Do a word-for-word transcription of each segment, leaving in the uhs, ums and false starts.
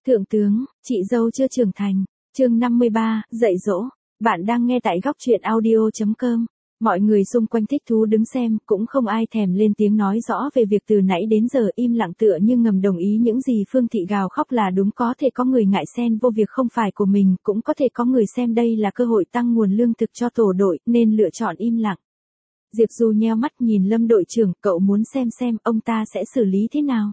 Thượng tướng, chị dâu chưa trưởng thành. Chương năm mươi ba, dạy dỗ. Bạn đang nghe tại góc truyện audio chấm com. Mọi người xung quanh thích thú đứng xem, cũng không ai thèm lên tiếng nói rõ về việc từ nãy đến giờ im lặng tựa như ngầm đồng ý những gì Phương Thị gào khóc là đúng. Có thể có người ngại xen vô việc không phải của mình, cũng có thể có người xem đây là cơ hội tăng nguồn lương thực cho tổ đội, nên lựa chọn im lặng. Diệp Du nheo mắt nhìn Lâm đội trưởng, cậu muốn xem xem ông ta sẽ xử lý thế nào.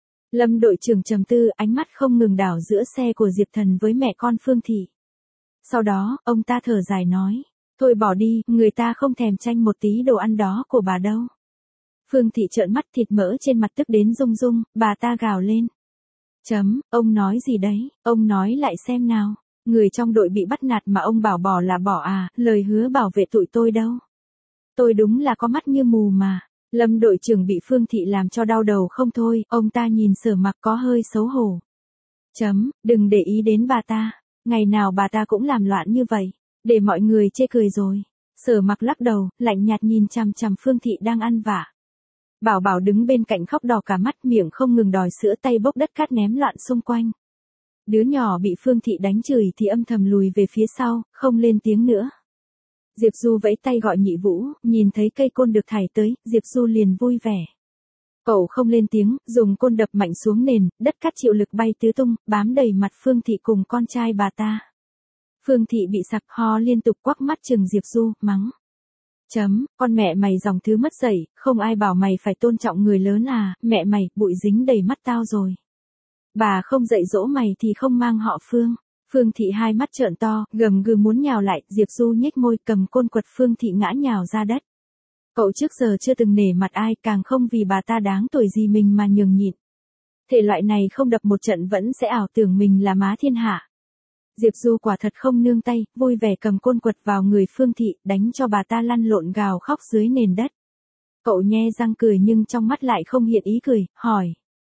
Lâm đội trưởng trầm tư, ánh mắt không ngừng đảo giữa xe của Diệp Thần với mẹ con Phương Thị. Sau đó, ông ta thở dài nói, thôi bỏ đi, người ta không thèm tranh một tí đồ ăn đó của bà đâu. Phương Thị trợn mắt, thịt mỡ trên mặt tức đến rung rung, bà ta gào lên. Chấm, ông nói gì đấy, ông nói lại xem nào, người trong đội bị bắt nạt mà ông bảo bỏ là bỏ à, lời hứa bảo vệ tụi tôi đâu. Tôi đúng là có mắt như mù mà. Lâm đội trưởng bị Phương Thị làm cho đau đầu không thôi, ông ta nhìn Sở Mặc có hơi xấu hổ. Chấm, đừng để ý đến bà ta, ngày nào bà ta cũng làm loạn như vậy, để mọi người chê cười rồi. Sở Mặc lắc đầu, lạnh nhạt nhìn chằm chằm Phương Thị đang ăn vạ. Bảo Bảo đứng bên cạnh khóc đỏ cả mắt, miệng không ngừng đòi sữa, tay bốc đất cát ném loạn xung quanh. Đứa nhỏ bị Phương Thị đánh chửi thì âm thầm lùi về phía sau, không lên tiếng nữa. Diệp Du vẫy tay gọi Nhị Vũ, nhìn thấy cây côn được thảy tới, Diệp Du liền vui vẻ. Cậu không lên tiếng, dùng côn đập mạnh xuống nền, đất cát chịu lực bay tứ tung, bám đầy mặt Phương Thị cùng con trai bà ta. Phương Thị bị sặc ho liên tục, quắc mắt chừng Diệp Du, mắng. Chấm, con mẹ mày dòng thứ mất dạy, không ai bảo mày phải tôn trọng người lớn à, mẹ mày, bụi dính đầy mắt tao rồi. Bà không dạy dỗ mày thì không mang họ Phương. Phương Thị hai mắt trợn to, gầm gừ muốn nhào lại, Diệp Du nhếch môi cầm côn quật Phương Thị ngã nhào ra đất. Cậu trước giờ chưa từng nể mặt ai, càng không vì bà ta đáng tuổi gì mình mà nhường nhịn. Thể loại này không đập một trận vẫn sẽ ảo tưởng mình là má thiên hạ. Diệp Du quả thật không nương tay, vui vẻ cầm côn quật vào người Phương Thị, đánh cho bà ta lăn lộn gào khóc dưới nền đất. Cậu nhe răng cười nhưng trong mắt lại không hiện ý cười, hỏi.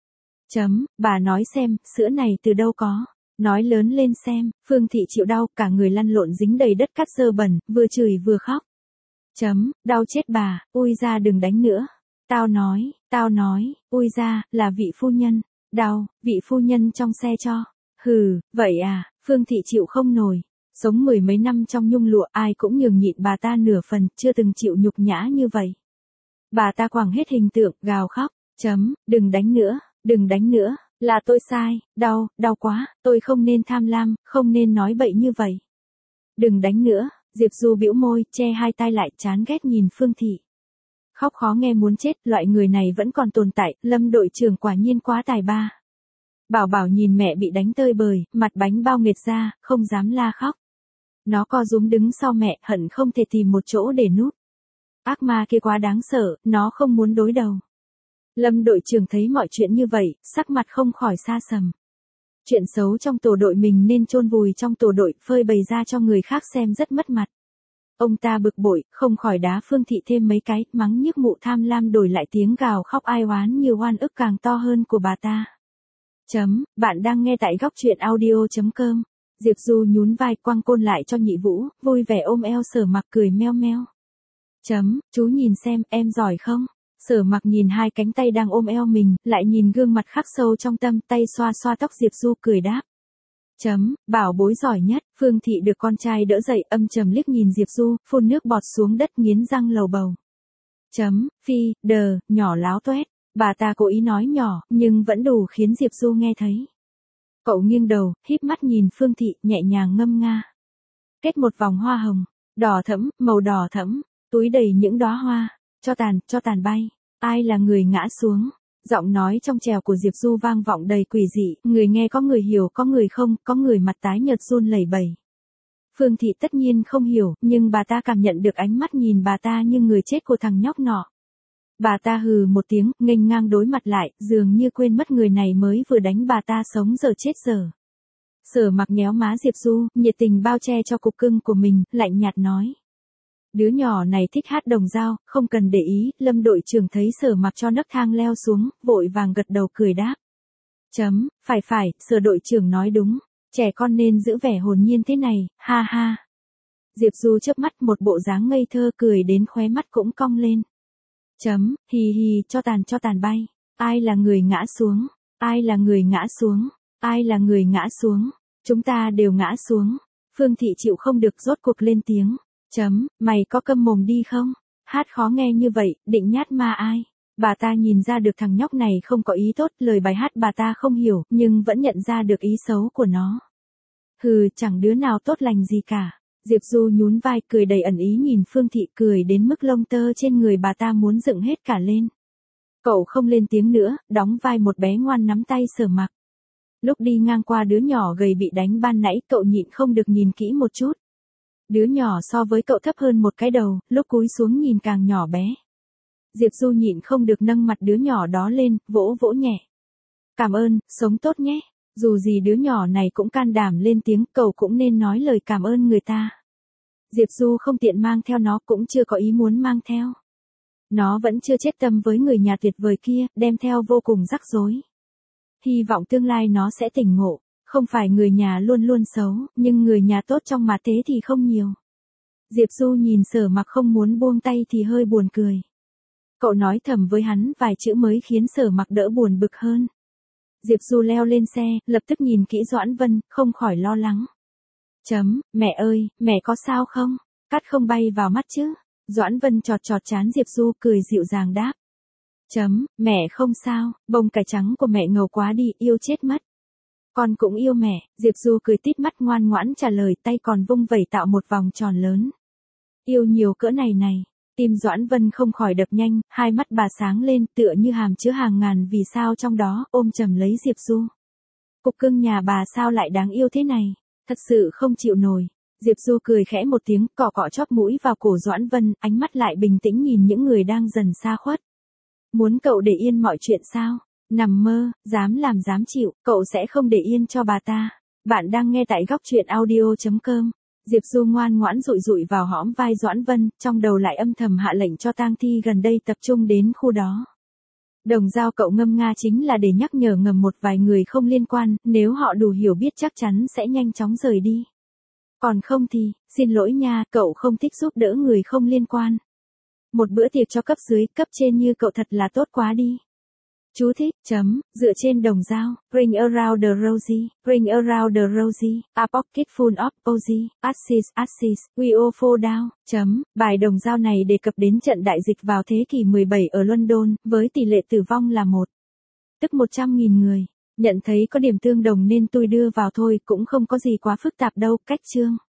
Chấm, bà nói xem, sữa này từ đâu có? Nói lớn lên xem, Phương Thị chịu đau, cả người lăn lộn dính đầy đất cát dơ bẩn, vừa chửi vừa khóc. Chấm, đau chết bà, ui ra đừng đánh nữa. Tao nói, tao nói, ui ra, là vị phu nhân. Đau, vị phu nhân trong xe cho. Hừ, vậy à, Phương Thị chịu không nổi. Sống mười mấy năm trong nhung lụa, ai cũng nhường nhịn bà ta nửa phần, chưa từng chịu nhục nhã như vậy. Bà ta quẳng hết hình tượng, gào khóc. Chấm, đừng đánh nữa, đừng đánh nữa. Là tôi sai, đau, đau quá, tôi không nên tham lam, không nên nói bậy như vậy. Đừng đánh nữa, Diệp Du bĩu môi, che hai tay lại, chán ghét nhìn Phương Thị. Khóc khó nghe muốn chết, loại người này vẫn còn tồn tại, Lâm đội trưởng quả nhiên quá tài ba. Bảo Bảo nhìn mẹ bị đánh tơi bời, mặt bánh bao nghệt ra, không dám la khóc. Nó co rúm đứng sau mẹ, hận không thể tìm một chỗ để núp. Ác ma kia quá đáng sợ, nó không muốn đối đầu. Lâm đội trưởng thấy mọi chuyện như vậy, sắc mặt không khỏi xa sầm. Chuyện xấu trong tổ đội mình nên chôn vùi trong tổ đội, phơi bày ra cho người khác xem rất mất mặt. Ông ta bực bội, không khỏi đá Phương Thị thêm mấy cái, mắng nhức mụ tham lam, đổi lại tiếng gào khóc ai oán như oan ức càng to hơn của bà ta. Chấm, bạn đang nghe tại góc truyện audio chấm com. Diệp Du nhún vai quăng côn lại cho Nhị Vũ, vui vẻ ôm eo Sở Mặc cười meo meo. Chấm, chú nhìn xem, em giỏi không? Sở Mặc nhìn hai cánh tay đang ôm eo mình, lại nhìn gương mặt khắc sâu trong tâm, tay xoa xoa tóc Diệp Du cười đáp. Chấm, bảo bối giỏi nhất. Phương Thị được con trai đỡ dậy, âm trầm liếc nhìn Diệp Du, phun nước bọt xuống đất nghiến răng lầu bầu. Chấm, phi, đờ, nhỏ láo toét. Bà ta cố ý nói nhỏ, nhưng vẫn đủ khiến Diệp Du nghe thấy. Cậu nghiêng đầu, híp mắt nhìn Phương Thị, nhẹ nhàng ngâm nga. Kết một vòng hoa hồng, đỏ thẫm, màu đỏ thẫm, túi đầy những đóa hoa. Cho tàn, cho tàn bay. Ai là người ngã xuống? Giọng nói trong trèo của Diệp Du vang vọng đầy quỷ dị, người nghe có người hiểu có người không, có người mặt tái nhợt run lẩy bẩy. Phương Thị tất nhiên không hiểu, nhưng bà ta cảm nhận được ánh mắt nhìn bà ta như người chết của thằng nhóc nọ. Bà ta hừ một tiếng, nghênh ngang đối mặt lại, dường như quên mất người này mới vừa đánh bà ta sống giờ chết giờ. Sở Mặc nhéo má Diệp Du, nhiệt tình bao che cho cục cưng của mình, lạnh nhạt nói. Đứa nhỏ này thích hát đồng dao, không cần để ý. Lâm đội trưởng thấy Sở Mặc cho nấc thang leo xuống, vội vàng gật đầu cười đáp. Chấm, phải phải, Sở đội trưởng nói đúng, trẻ con nên giữ vẻ hồn nhiên thế này, ha ha. Diệp Du chớp mắt, một bộ dáng ngây thơ, cười đến khóe mắt cũng cong lên. Chấm, hì hì, cho tàn cho tàn bay. Ai là người ngã xuống? Ai là người ngã xuống? Ai là người ngã xuống? Chúng ta đều ngã xuống. Phương Thị chịu không được rốt cuộc lên tiếng. Chấm, mày có câm mồm đi không? Hát khó nghe như vậy, định nhát ma ai? Bà ta nhìn ra được thằng nhóc này không có ý tốt, lời bài hát bà ta không hiểu, nhưng vẫn nhận ra được ý xấu của nó. Hừ, chẳng đứa nào tốt lành gì cả. Diệp Du nhún vai cười đầy ẩn ý nhìn Phương Thị, cười đến mức lông tơ trên người bà ta muốn dựng hết cả lên. Cậu không lên tiếng nữa, đóng vai một bé ngoan nắm tay Sở Mặc. Lúc đi ngang qua đứa nhỏ gầy bị đánh ban nãy, cậu nhịn không được nhìn kỹ một chút. Đứa nhỏ so với cậu thấp hơn một cái đầu, lúc cúi xuống nhìn càng nhỏ bé. Diệp Du nhịn không được nâng mặt đứa nhỏ đó lên, vỗ vỗ nhẹ. Cảm ơn, sống tốt nhé. Dù gì đứa nhỏ này cũng can đảm lên tiếng, cậu cũng nên nói lời cảm ơn người ta. Diệp Du không tiện mang theo nó, cũng chưa có ý muốn mang theo. Nó vẫn chưa chết tâm với người nhà tuyệt vời kia, đem theo vô cùng rắc rối. Hy vọng tương lai nó sẽ tỉnh ngộ, không phải người nhà luôn luôn xấu, nhưng người nhà tốt trong mà thế thì không nhiều. Diệp Du nhìn Sở Mặc không muốn buông tay thì hơi buồn cười. Cậu nói thầm với hắn vài chữ mới khiến Sở Mặc đỡ buồn bực hơn. Diệp Du leo lên xe, lập tức nhìn kỹ Doãn Vân, không khỏi lo lắng. Chấm, mẹ ơi, mẹ có sao không? Cát không bay vào mắt chứ? Doãn Vân chọt chọt trán Diệp Du cười dịu dàng đáp. Chấm, mẹ không sao, bông cải trắng của mẹ ngầu quá đi, yêu chết mất. Con cũng yêu mẹ, Diệp Du cười tít mắt ngoan ngoãn trả lời, tay còn vung vẩy tạo một vòng tròn lớn. Yêu nhiều cỡ này này, tim Doãn Vân không khỏi đập nhanh, hai mắt bà sáng lên tựa như hàm chứa hàng ngàn vì sao trong đó, ôm chầm lấy Diệp Du. Cục cưng nhà bà sao lại đáng yêu thế này, thật sự không chịu nổi. Diệp Du cười khẽ một tiếng, cọ cọ chóp mũi vào cổ Doãn Vân, ánh mắt lại bình tĩnh nhìn những người đang dần xa khuất. Muốn cậu để yên mọi chuyện sao? Nằm mơ, dám làm dám chịu, cậu sẽ không để yên cho bà ta. Bạn đang nghe tại góc truyện audio chấm com. Diệp Du ngoan ngoãn dụi dụi vào hõm vai Doãn Vân, trong đầu lại âm thầm hạ lệnh cho tang thi gần đây tập trung đến khu đó. Đồng dao cậu ngâm nga chính là để nhắc nhở ngầm một vài người không liên quan, nếu họ đủ hiểu biết chắc chắn sẽ nhanh chóng rời đi. Còn không thì, xin lỗi nha, cậu không thích giúp đỡ người không liên quan. Một bữa tiệc cho cấp dưới, cấp trên như cậu thật là tốt quá đi. Chú thích, chấm, dựa trên đồng dao, bring around the rosy, bring around the rosy, a pocket full of posy, axis, axis, we all fall down, chấm, bài đồng dao này đề cập đến trận đại dịch vào thế kỷ mười bảy ở London, với tỷ lệ tử vong là một, tức một trăm nghìn người. Nhận thấy có điểm tương đồng nên tôi đưa vào thôi, cũng không có gì quá phức tạp đâu, cách chương.